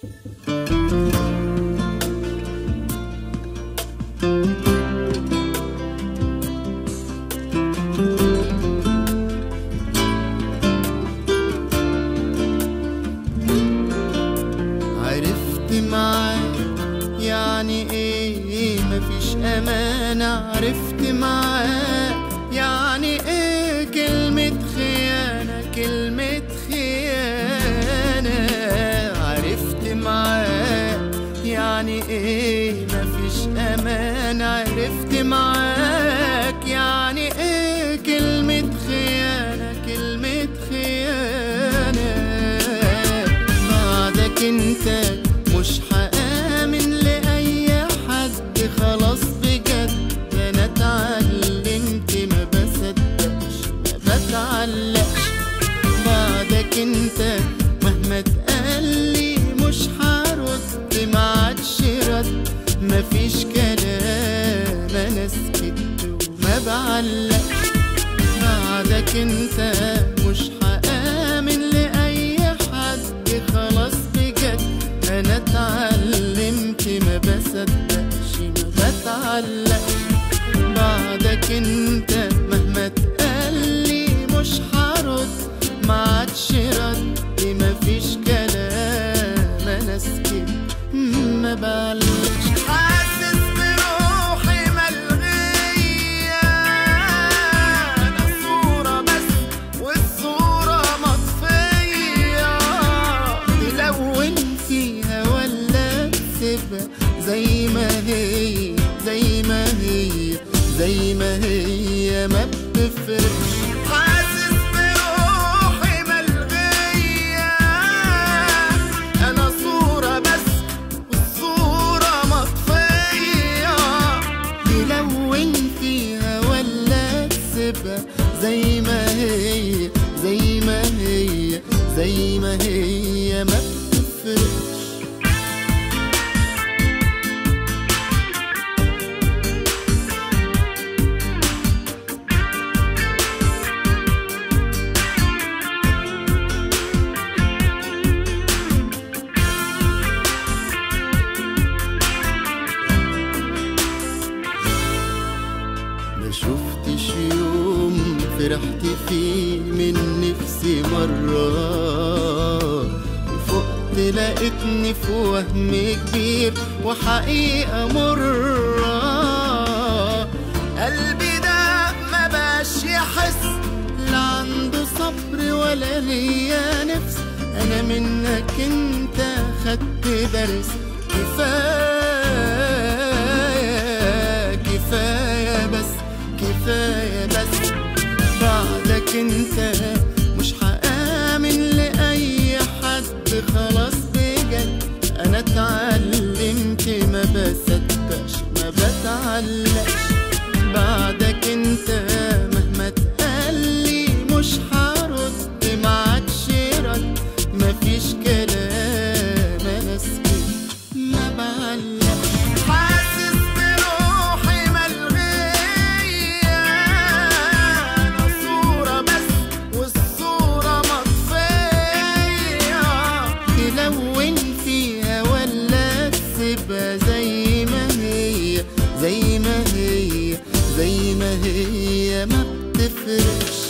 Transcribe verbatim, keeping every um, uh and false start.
يعني ايه مفيش امانة، عرفت معاك يعني ايه كلمة خيانة، كلمة خيانة. عرفت معاك يعني ايه مفيش امانة، عرفت معاك يعني ايه كلمة خيانة، كلمة خيانة. بعدك انت مش هآمن لأي حد، خلاص بجد أنا اتعلمت ما بصدقش ما بتعلقش. بعدك انت مهما تقالي مش هرد، ما عادش رد، مفيش كلام أنا سكت وما بعلقش. بعدك انت مش هآمن لأي حد، خلاص بجد أنا اتعلمت ما بصدقش ما بتعلقش. بعدك انت مهما تقالي مش هرد، ما عادش رد، مفيش كلام أنا سكت ما بعلقش. حاسس بروحي ملغية، أنا صورة بس والصورة مطفية، تلون فيها ولا تسيبها زي ما هي زي ما هي زي ما هي ما بتفرقش. حاسس بروحي ملغية، أنا صورة بس والصورة مطفية، تلون فيها ولا تسيبها زي ما هي زي ما هي زي ما هي ما بتفرقش. ما شفتش يوم فرحت فيه من نفسي مرة، وفقت لقيتني في وهم كبير وحقيقة مرة. قلبي ده ما باش يحس، لا عنده صبر ولا ليا نفس، أنا منك انت خدت درس. كفاية كفاية بس كفاية بس. بعدك انت مش هآمن لأي حد، خلاص بجد أنا اتعلمت ما بصدقش ما بتعلقش. بعدك انت مهما تقالي مش هرد، ما عادش رد، مفيش كلام أنا سكت ما بعلقش. حاسس بروحي ملغية، أنا صورة بس والصورة مطفية، تلون فيها ولا تسيبها زي ما هي زي ما هي زي ما هي ما بتفرقش.